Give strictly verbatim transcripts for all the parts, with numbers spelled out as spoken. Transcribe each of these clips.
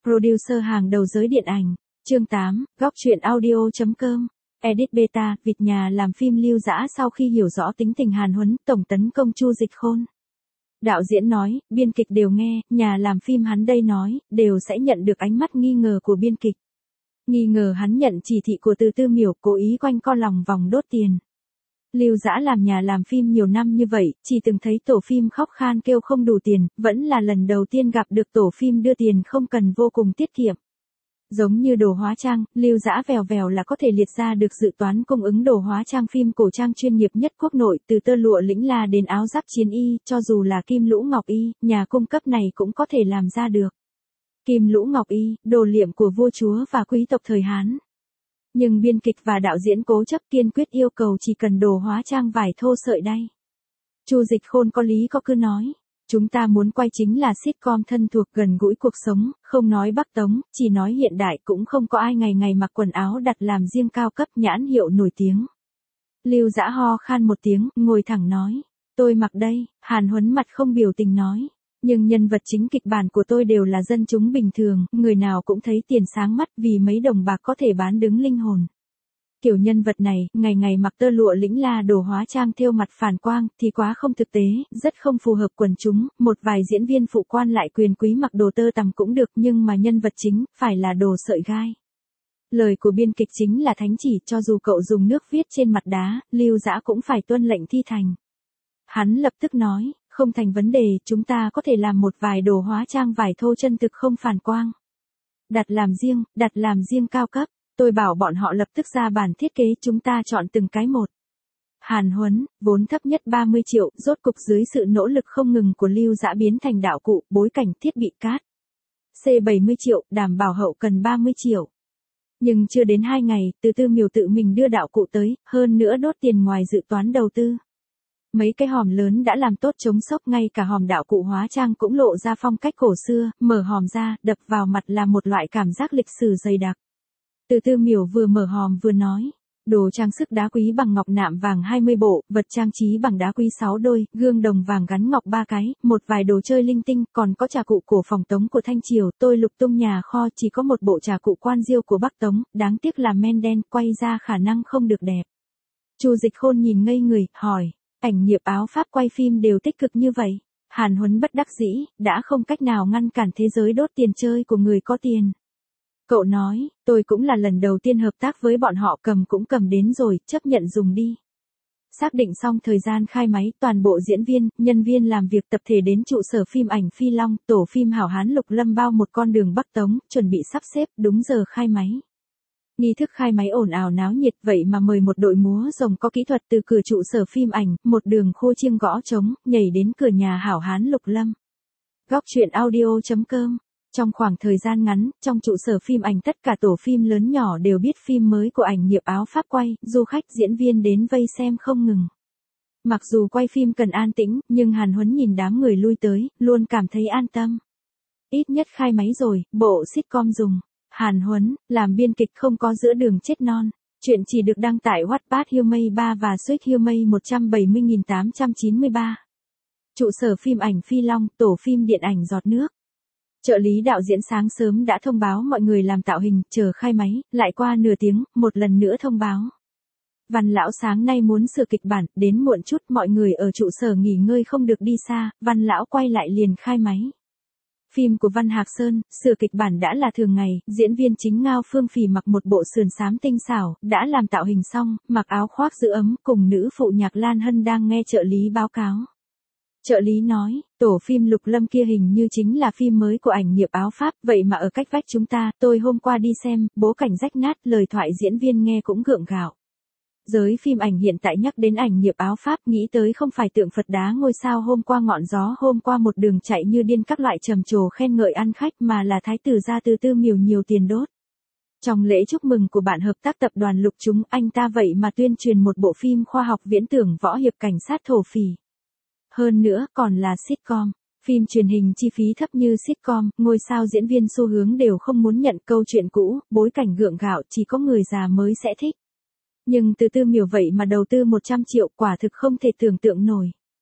Producer hàng đầu giới điện ảnh. Chương tám, góc truyện audio chấm com. Edit beta, vịt nhà làm phim Lưu Dã sau khi hiểu rõ tính tình Hàn Huấn, tổng tấn công Chu Dịch Khôn. Đạo diễn nói, biên kịch đều nghe, nhà làm phim hắn đây nói, đều sẽ nhận được ánh mắt nghi ngờ của biên kịch. Nghi ngờ hắn nhận chỉ thị của Từ Tư Miểu, cố ý quanh co lòng vòng đốt tiền. Lưu Dã làm nhà làm phim nhiều năm như vậy, chỉ từng thấy tổ phim khóc khan kêu không đủ tiền, vẫn là lần đầu tiên gặp được tổ phim đưa tiền không cần vô cùng tiết kiệm. Giống như đồ hóa trang, Lưu Dã vèo vèo là có thể liệt ra được dự toán cung ứng đồ hóa trang phim cổ trang chuyên nghiệp nhất quốc nội, từ tơ lụa lĩnh la đến áo giáp chiến y, cho dù là Kim Lũ Ngọc Y, nhà cung cấp này cũng có thể làm ra được. Kim Lũ Ngọc Y, đồ liệm của vua chúa và quý tộc thời Hán. Nhưng biên kịch và đạo diễn cố chấp kiên quyết yêu cầu chỉ cần đồ hóa trang vải thô sợi đay. Chu Dịch Khôn có lý có cứ nói. Chúng ta muốn quay chính là sitcom thân thuộc gần gũi cuộc sống, không nói Bắc Tống, chỉ nói hiện đại, cũng không có ai ngày ngày mặc quần áo đặt làm riêng cao cấp nhãn hiệu nổi tiếng. Lưu Dã ho khan một tiếng, ngồi thẳng nói. Tôi mặc đây. Hàn Huấn mặt không biểu tình nói. Nhưng nhân vật chính kịch bản của tôi đều là dân chúng bình thường, người nào cũng thấy tiền sáng mắt vì mấy đồng bạc có thể bán đứng linh hồn. Kiểu nhân vật này, ngày ngày mặc tơ lụa lĩnh la đồ hóa trang thêu mặt phản quang, thì quá không thực tế, rất không phù hợp quần chúng, một vài diễn viên phụ quan lại quyền quý mặc đồ tơ tằm cũng được, nhưng mà nhân vật chính, phải là đồ sợi gai. Lời của biên kịch chính là thánh chỉ, cho dù cậu dùng nước viết trên mặt đá, Lưu Dã cũng phải tuân lệnh thi thành. Hắn lập tức nói, không thành vấn đề, chúng ta có thể làm một vài đồ hóa trang vải thô chân thực không phản quang. Đặt làm riêng, đặt làm riêng cao cấp. Tôi bảo bọn họ lập tức ra bản thiết kế, chúng ta chọn từng cái một. Hàn Huấn, vốn thấp nhất ba mươi triệu, rốt cục dưới sự nỗ lực không ngừng của Lưu Dã biến thành đạo cụ, bối cảnh, thiết bị cát. C bảy mươi triệu, đảm bảo hậu cần ba mươi triệu. Nhưng chưa đến hai ngày, Từ Tư Miểu tự mình đưa đạo cụ tới, hơn nữa đốt tiền ngoài dự toán đầu tư. Mấy cái hòm lớn đã làm tốt chống sốc, ngay cả hòm đạo cụ hóa trang cũng lộ ra phong cách cổ xưa, mở hòm ra, đập vào mặt là một loại cảm giác lịch sử dày đặc. Từ Tư Miểu vừa mở hòm vừa nói, đồ trang sức đá quý bằng ngọc nạm vàng hai mươi bộ, vật trang trí bằng đá quý sáu đôi, gương đồng vàng gắn ngọc ba cái, một vài đồ chơi linh tinh, còn có trà cụ cổ phòng Tống của Thanh Triều, tôi lục tung nhà kho chỉ có một bộ trà cụ quan diêu của Bắc Tống, đáng tiếc là men đen, quay ra khả năng không được đẹp. Chu Dịch Khôn nhìn ngây người, hỏi, ảnh nghiệp áo Pháp quay phim đều tích cực như vậy? Hàn Huấn bất đắc dĩ, đã không cách nào ngăn cản thế giới đốt tiền chơi của người có tiền. Cậu nói, tôi cũng là lần đầu tiên hợp tác với bọn họ, cầm cũng cầm đến rồi, chấp nhận dùng đi. Xác định xong thời gian khai máy, toàn bộ diễn viên, nhân viên làm việc tập thể đến trụ sở phim ảnh Phi Long, tổ phim Hảo Hán Lục Lâm bao một con đường Bắc Tống, chuẩn bị sắp xếp, đúng giờ khai máy. Nghi thức khai máy ồn ào náo nhiệt, vậy mà mời một đội múa rồng có kỹ thuật từ cửa trụ sở phim ảnh, một đường khô chiêng gõ trống, nhảy đến cửa nhà Hảo Hán Lục Lâm. Góc truyện audio chấm com. Trong khoảng thời gian ngắn, trong trụ sở phim ảnh tất cả tổ phim lớn nhỏ đều biết phim mới của ảnh nghiệp áo Pháp quay, du khách diễn viên đến vây xem không ngừng. Mặc dù quay phim cần an tĩnh, nhưng Hàn Huấn nhìn đám người lui tới, luôn cảm thấy an tâm. Ít nhất khai máy rồi, bộ sitcom dùng. Hàn Huấn, làm biên kịch không có giữa đường chết non. Chuyện chỉ được đăng tải Wattpad Humay ba và Sweet Humay một trăm bảy mươi nghìn tám trăm chín mươi ba. Trụ sở phim ảnh Phi Long, tổ phim điện ảnh Giọt Nước. Trợ lý đạo diễn sáng sớm đã thông báo mọi người làm tạo hình, chờ khai máy, lại qua nửa tiếng, một lần nữa thông báo. Văn lão sáng nay muốn sửa kịch bản, đến muộn chút, mọi người ở trụ sở nghỉ ngơi không được đi xa, Văn lão quay lại liền khai máy. Phim của Văn Hạc Sơn, sửa kịch bản đã là thường ngày, diễn viên chính Ngao Phương Phì mặc một bộ sườn xám tinh xảo, đã làm tạo hình xong, mặc áo khoác giữ ấm, cùng nữ phụ nhạc Lan Hân đang nghe trợ lý báo cáo. Trợ lý nói, tổ phim Lục Lâm kia hình như chính là phim mới của ảnh nghiệp áo Pháp, vậy mà ở cách vách chúng ta, tôi hôm qua đi xem, bố cảnh rách nát, lời thoại diễn viên nghe cũng gượng gạo. Giới phim ảnh hiện tại nhắc đến ảnh nghiệp áo Pháp, nghĩ tới không phải tượng Phật đá ngôi sao hôm qua ngọn gió hôm qua một đường chạy như điên các loại trầm trồ khen ngợi ăn khách, mà là thái tử gia Từ Tư Miểu nhiều tiền đốt. Trong lễ chúc mừng của bạn hợp tác tập đoàn Lục Chúng, anh ta vậy mà tuyên truyền một bộ phim khoa học viễn tưởng võ hiệp cảnh sát thổ phỉ. Hơn nữa, còn là sitcom. Phim truyền hình chi phí thấp như sitcom, ngôi sao diễn viên xu hướng đều không muốn nhận, câu chuyện cũ, bối cảnh gượng gạo chỉ có người già mới sẽ thích. Nhưng Từ Tư Miểu vậy mà đầu tư một trăm triệu, quả thực không thể tưởng tượng nổi.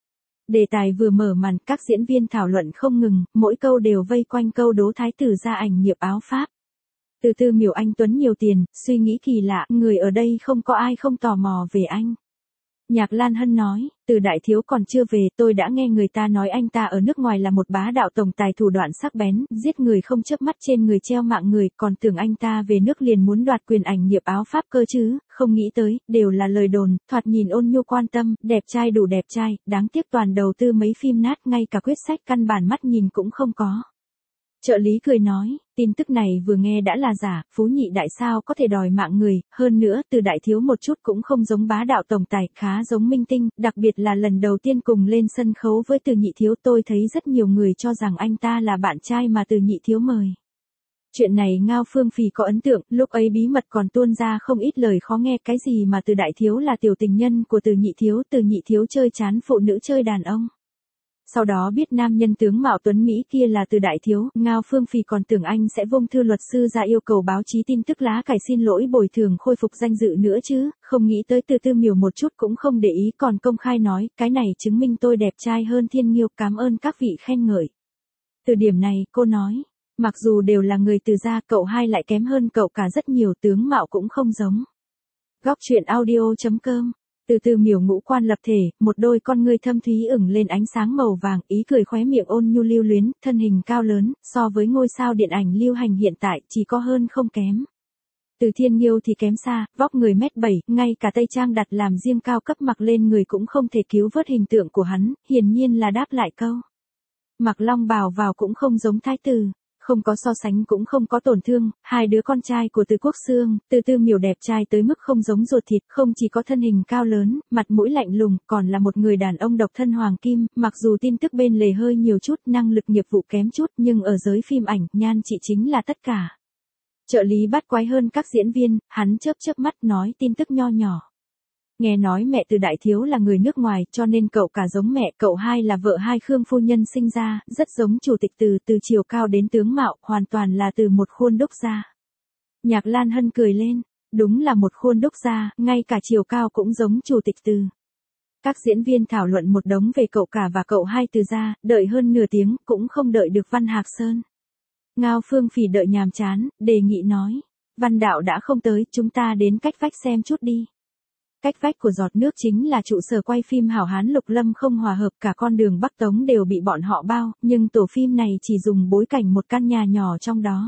Đề tài vừa mở màn, các diễn viên thảo luận không ngừng, mỗi câu đều vây quanh câu đố thái tử ra ảnh nghiệp áo Pháp. Từ Tư Miểu anh Tuấn nhiều tiền, suy nghĩ kỳ lạ, người ở đây không có ai không tò mò về anh. Nhạc Lan Hân nói, Từ đại thiếu còn chưa về, tôi đã nghe người ta nói anh ta ở nước ngoài là một bá đạo tổng tài thủ đoạn sắc bén, giết người không chớp mắt trên người treo mạng người, còn tưởng anh ta về nước liền muốn đoạt quyền ảnh nghiệp áo Pháp cơ chứ, không nghĩ tới, đều là lời đồn, thoạt nhìn ôn nhu quan tâm, đẹp trai đủ đẹp trai, đáng tiếc toàn đầu tư mấy phim nát, ngay cả quyết sách căn bản mắt nhìn cũng không có. Trợ lý cười nói, tin tức này vừa nghe đã là giả, Phú Nhị đại sao có thể đòi mạng người, hơn nữa Từ đại thiếu một chút cũng không giống bá đạo tổng tài, khá giống minh tinh, đặc biệt là lần đầu tiên cùng lên sân khấu với Từ nhị thiếu, tôi thấy rất nhiều người cho rằng anh ta là bạn trai mà Từ nhị thiếu mời. Chuyện này Ngao Phương Phì có ấn tượng, lúc ấy bí mật còn tuôn ra không ít lời khó nghe, cái gì mà Từ đại thiếu là tiểu tình nhân của Từ nhị thiếu, Từ nhị thiếu chơi chán phụ nữ chơi đàn ông. Sau đó biết nam nhân tướng mạo tuấn Mỹ kia là Từ đại thiếu, Ngao Phương Phì còn tưởng anh sẽ vung thư luật sư ra yêu cầu báo chí tin tức lá cải xin lỗi bồi thường khôi phục danh dự nữa chứ, không nghĩ tới Từ Tư Miểu một chút cũng không để ý, còn công khai nói, cái này chứng minh tôi đẹp trai hơn Thiên Nghiêu, cảm ơn các vị khen ngợi. Từ điểm này, cô nói, mặc dù đều là người Từ gia, cậu hai lại kém hơn cậu cả rất nhiều, tướng mạo cũng không giống. Góc truyện audio chấm com. Từ Tư Miểu ngũ quan lập thể, một đôi con ngươi thâm thúy ửng lên ánh sáng màu vàng, ý cười khóe miệng ôn nhu lưu luyến, thân hình cao lớn, so với ngôi sao điện ảnh lưu hành hiện tại, chỉ có hơn không kém. Từ Thiên Nghiêu thì kém xa, vóc người mét bảy, ngay cả tây trang đặt làm riêng cao cấp mặc lên người cũng không thể cứu vớt hình tượng của hắn, hiển nhiên là đáp lại câu. Mặc long bào vào cũng không giống thái tử. Không có so sánh cũng không có tổn thương, hai đứa con trai của Từ Quốc Xương, Từ Tư Miểu đẹp trai tới mức không giống ruột thịt, không chỉ có thân hình cao lớn, mặt mũi lạnh lùng, còn là một người đàn ông độc thân hoàng kim, mặc dù tin tức bên lề hơi nhiều chút, năng lực nghiệp vụ kém chút, nhưng ở giới phim ảnh, nhan trị chính là tất cả. Trợ lý bắt quái hơn các diễn viên, hắn chớp chớp mắt nói tin tức nho nhỏ. Nghe nói mẹ Từ đại thiếu là người nước ngoài, cho nên cậu cả giống mẹ, cậu hai là vợ hai Khương phu nhân sinh ra, rất giống chủ tịch Từ, từ chiều cao đến tướng mạo, hoàn toàn là từ một khuôn đúc ra. Nhạc Lan Hân cười lên, đúng là một khuôn đúc ra, ngay cả chiều cao cũng giống chủ tịch Từ. Các diễn viên thảo luận một đống về cậu cả và cậu hai Từ gia, đợi hơn nửa tiếng, cũng không đợi được Văn Hạc Sơn. Ngao Phương Phì đợi nhàm chán, đề nghị nói, Văn đạo đã không tới, chúng ta đến cách vách xem chút đi. Cách vách của giọt nước chính là trụ sở quay phim hảo hán Lục Lâm không hòa hợp, cả con đường Bắc Tống đều bị bọn họ bao, nhưng tổ phim này chỉ dùng bối cảnh một căn nhà nhỏ trong đó.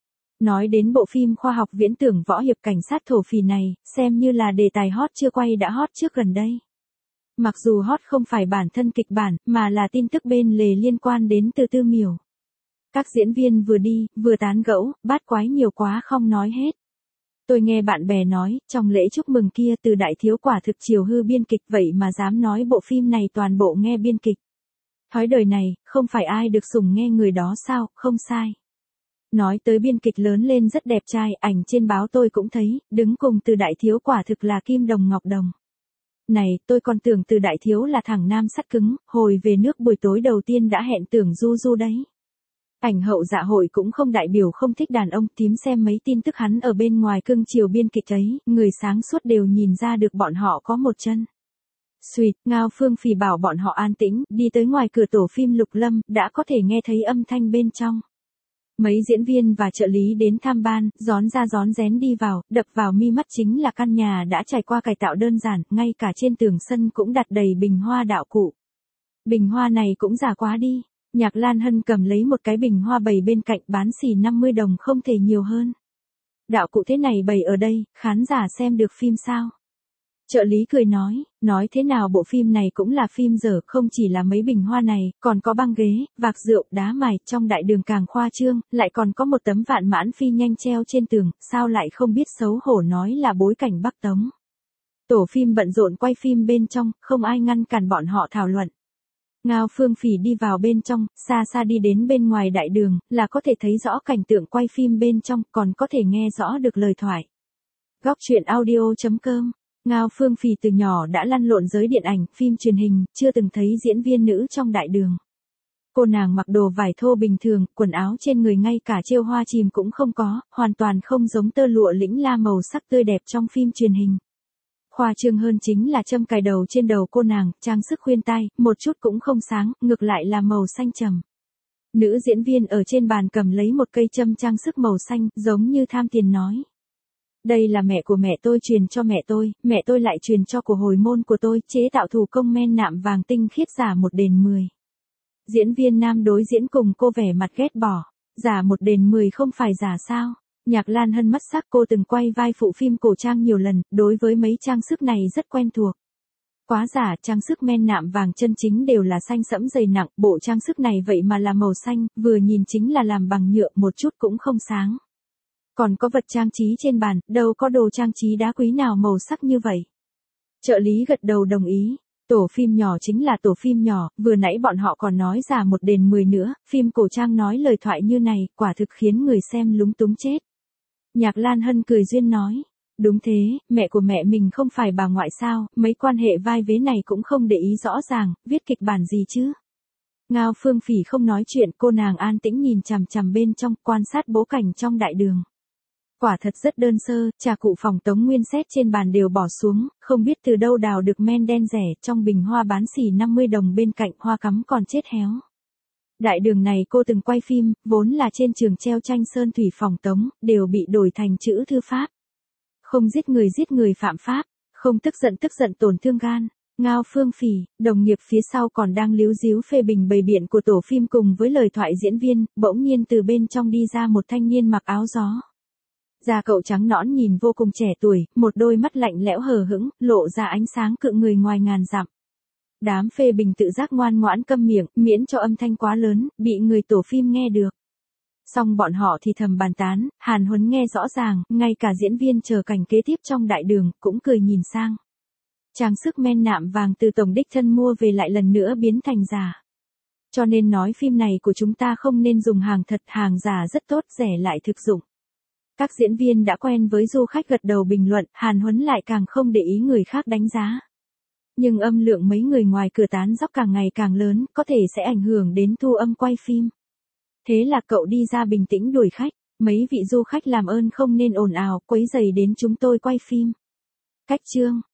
Nói đến bộ phim khoa học viễn tưởng võ hiệp cảnh sát thổ phỉ này, xem như là đề tài hot chưa quay đã hot trước gần đây. Mặc dù hot không phải bản thân kịch bản, mà là tin tức bên lề liên quan đến Từ Tư Miểu. Các diễn viên vừa đi, vừa tán gẫu, bát quái nhiều quá không nói hết. Tôi nghe bạn bè nói, trong lễ chúc mừng kia Từ đại thiếu quả thực chiều hư biên kịch, vậy mà dám nói bộ phim này toàn bộ nghe biên kịch. Thói đời này, không phải ai được sủng nghe người đó sao, không sai. Nói tới biên kịch lớn lên rất đẹp trai, ảnh trên báo tôi cũng thấy, đứng cùng Từ đại thiếu quả thực là kim đồng ngọc đồng. Này, tôi còn tưởng Từ đại thiếu là thằng nam sắt cứng, hồi về nước buổi tối đầu tiên đã hẹn tưởng du du đấy. Ảnh hậu dạ hội cũng không đại biểu không thích đàn ông, tím xem mấy tin tức hắn ở bên ngoài cưng chiều biên kịch ấy, người sáng suốt đều nhìn ra được bọn họ có một chân. Xuyệt, Ngao Phương Phì bảo bọn họ an tĩnh, đi tới ngoài cửa tổ phim Lục Lâm, đã có thể nghe thấy âm thanh bên trong. Mấy diễn viên và trợ lý đến tham ban, rón ra rón rén đi vào, đập vào mi mắt chính là căn nhà đã trải qua cải tạo đơn giản, ngay cả trên tường sân cũng đặt đầy bình hoa đạo cụ. Bình hoa này cũng giả quá đi. Nhạc Lan Hân cầm lấy một cái bình hoa bày bên cạnh, bán xỉ năm mươi đồng không thể nhiều hơn. Đạo cụ thế này bày ở đây, khán giả xem được phim sao? Trợ lý cười nói, nói thế nào bộ phim này cũng là phim dở, không chỉ là mấy bình hoa này, còn có băng ghế, vạc rượu, đá mài, trong đại đường càng khoa trương, lại còn có một tấm vạn mãn phi nhanh treo trên tường, sao lại không biết xấu hổ nói là bối cảnh Bắc Tống. Tổ phim bận rộn quay phim bên trong, không ai ngăn cản bọn họ thảo luận. Ngao Phương Phì đi vào bên trong, xa xa đi đến bên ngoài đại đường, là có thể thấy rõ cảnh tượng quay phim bên trong, còn có thể nghe rõ được lời thoại. Góc truyện audio chấm com. Ngao Phương Phì từ nhỏ đã lăn lộn giới điện ảnh, phim truyền hình, chưa từng thấy diễn viên nữ trong đại đường. Cô nàng mặc đồ vải thô bình thường, quần áo trên người ngay cả trêu hoa chìm cũng không có, hoàn toàn không giống tơ lụa lĩnh la màu sắc tươi đẹp trong phim truyền hình. Khoa trương hơn chính là châm cài đầu trên đầu cô nàng, trang sức khuyên tai, một chút cũng không sáng, ngược lại là màu xanh trầm. Nữ diễn viên ở trên bàn cầm lấy một cây châm trang sức màu xanh, giống như tham tiền nói. Đây là mẹ của mẹ tôi truyền cho mẹ tôi, mẹ tôi lại truyền cho của hồi môn của tôi, chế tạo thủ công men nạm vàng tinh khiết giả một đền mười. Diễn viên nam đối diễn cùng cô vẻ mặt ghét bỏ, giả một đền mười không phải giả sao? Nhạc Lan Hân mắt sắc, cô từng quay vai phụ phim cổ trang nhiều lần, đối với mấy trang sức này rất quen thuộc. Quá giả, trang sức men nạm vàng chân chính đều là xanh sẫm dày nặng, bộ trang sức này vậy mà là màu xanh, vừa nhìn chính là làm bằng nhựa, một chút cũng không sáng. Còn có vật trang trí trên bàn, đâu có đồ trang trí đá quý nào màu sắc như vậy. Trợ lý gật đầu đồng ý. Tổ phim nhỏ chính là tổ phim nhỏ, vừa nãy bọn họ còn nói giả một đền mười nữa, phim cổ trang nói lời thoại như này, quả thực khiến người xem lúng túng chết. Nhạc Lan Hân cười duyên nói, đúng thế, mẹ của mẹ mình không phải bà ngoại sao, mấy quan hệ vai vế này cũng không để ý rõ ràng, viết kịch bản gì chứ. Ngao Phương Phỉ không nói chuyện, cô nàng an tĩnh nhìn chằm chằm bên trong, quan sát bố cảnh trong đại đường. Quả thật rất đơn sơ, trà cụ phòng Tống Nguyên xét trên bàn đều bỏ xuống, không biết từ đâu đào được men đen rẻ, trong bình hoa bán xỉ năm mươi đồng bên cạnh hoa cắm còn chết héo. Đại đường này cô từng quay phim, vốn là trên trường treo tranh sơn thủy phòng Tống, đều bị đổi thành chữ thư pháp. Không giết người giết người phạm pháp, không tức giận tức giận tổn thương gan. Ngao Phương Phỉ, đồng nghiệp phía sau còn đang líu díu phê bình bày biện của tổ phim cùng với lời thoại diễn viên, bỗng nhiên từ bên trong đi ra một thanh niên mặc áo gió. Da cậu trắng nõn nhìn vô cùng trẻ tuổi, một đôi mắt lạnh lẽo hờ hững, lộ ra ánh sáng cự người ngoài ngàn dặm. Đám phê bình tự giác ngoan ngoãn câm miệng, miễn cho âm thanh quá lớn, bị người tổ phim nghe được. Xong bọn họ thì thầm bàn tán, Hàn Huấn nghe rõ ràng, ngay cả diễn viên chờ cảnh kế tiếp trong đại đường, cũng cười nhìn sang. Trang sức men nạm vàng từ tổng đích thân mua về lại lần nữa biến thành giả. Cho nên nói phim này của chúng ta không nên dùng hàng thật, hàng giả rất tốt, rẻ lại thực dụng. Các diễn viên đã quen với du khách gật đầu bình luận, Hàn Huấn lại càng không để ý người khác đánh giá. Nhưng âm lượng mấy người ngoài cửa tán dóc càng ngày càng lớn, có thể sẽ ảnh hưởng đến thu âm quay phim. Thế là cậu đi ra bình tĩnh đuổi khách, mấy vị du khách làm ơn không nên ồn ào, quấy rầy đến chúng tôi quay phim. Cách chương